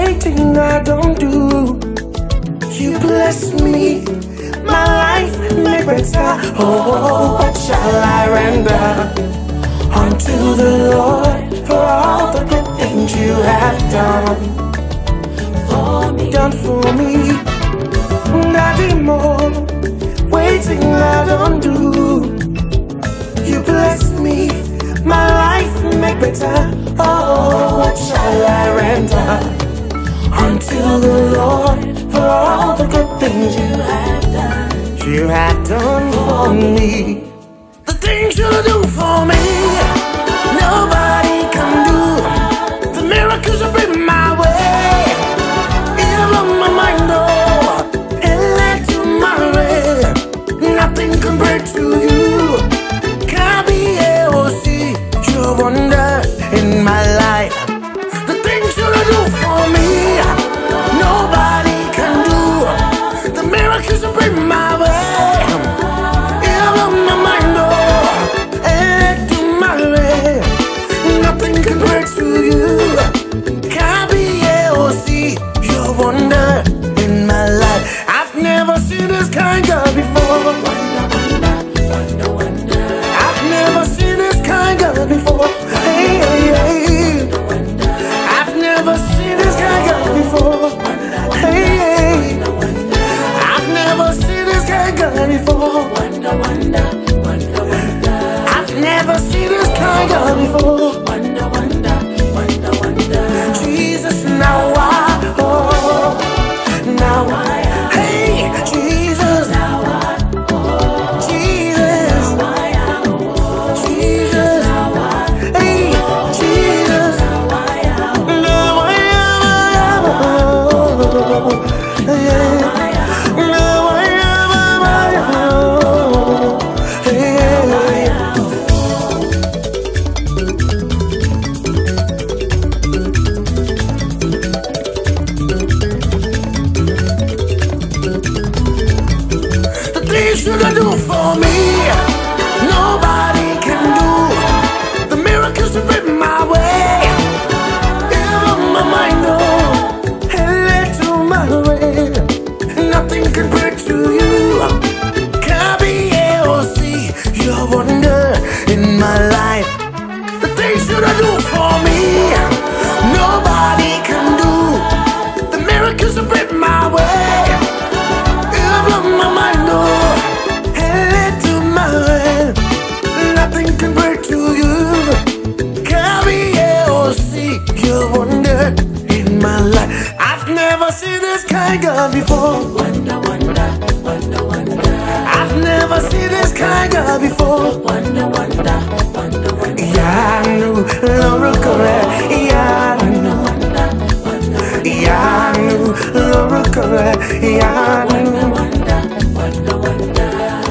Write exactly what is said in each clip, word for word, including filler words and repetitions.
waiting I don't do. You bless me, my life make better. Oh, what shall I render unto the Lord for all the good things you have done for me, done for me. Nothing more, waiting I don't do. You bless me, my life make better. Oh, what shall I render unto the Lord for all the good things you have done, you have done for me. The things you do for me, nobody can do. The miracles you bring my way, you blow my mind, oh, and led to my way. Nothing compared to you. Can't be able to see your wonder in my life. The things you do for me, nobody can do. The miracles you bring my way, you blow my mind, oh, and to my way. Nothing compared to you. Can't be able to see your wonder in my life. I've never seen this kind of God before. Wonder, wonder, wonder. I've never seen this kind of God before. Hey, hey, hey. I've never seen this kind of God before. Hey, hey. I've never seen this kind of God before. Wonder, wonder, wonder, wonder. I've never seen this kind of God before. Wonder, wonder, wonder, wonder. Jesus, now I, oh, now I, hey, Jesus, now I, oh, Jesus, now I, oh, Jesus, now I, hey, Jesus, now I, now I, oh, yeah. You can do for me, nobody can do. The miracles you bring my way, you blow my mind, oh, and led to my way. Nothing compared to you. Can't be able to see your wonder in my life. The things you do for me, nobody can do. The miracles you bring my way, you blow my mind, oh, nothing compared to you. Can't be able to see your wonder in my life. I've never seen this kind of God before. Wonder, wonder, wonder, wonder. I've never seen this kind of God before. Wonder, wonder, wonder, wonder. Yeah, I knew, Laura correct. Yeah, I knew, wonder, wonder. Yeah, I knew, Laura correct. Yeah, I knew, wonder, wonder, wonder, wonder.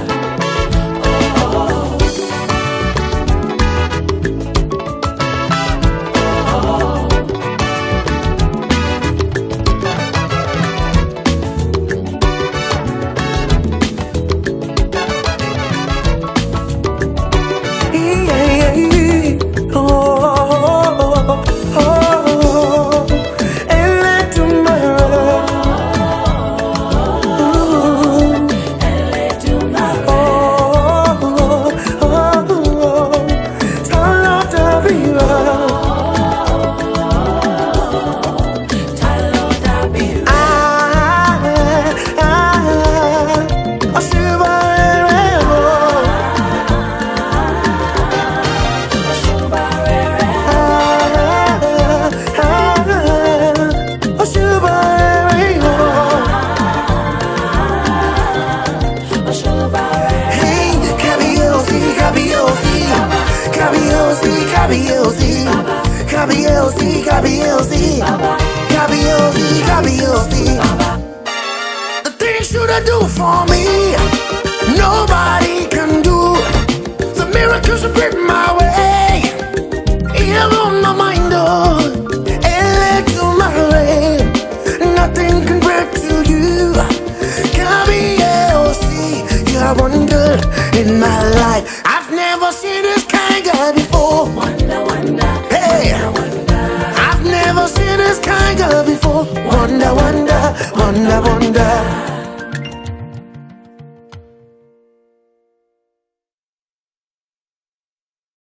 The things you do for me, nobody can do. The miracles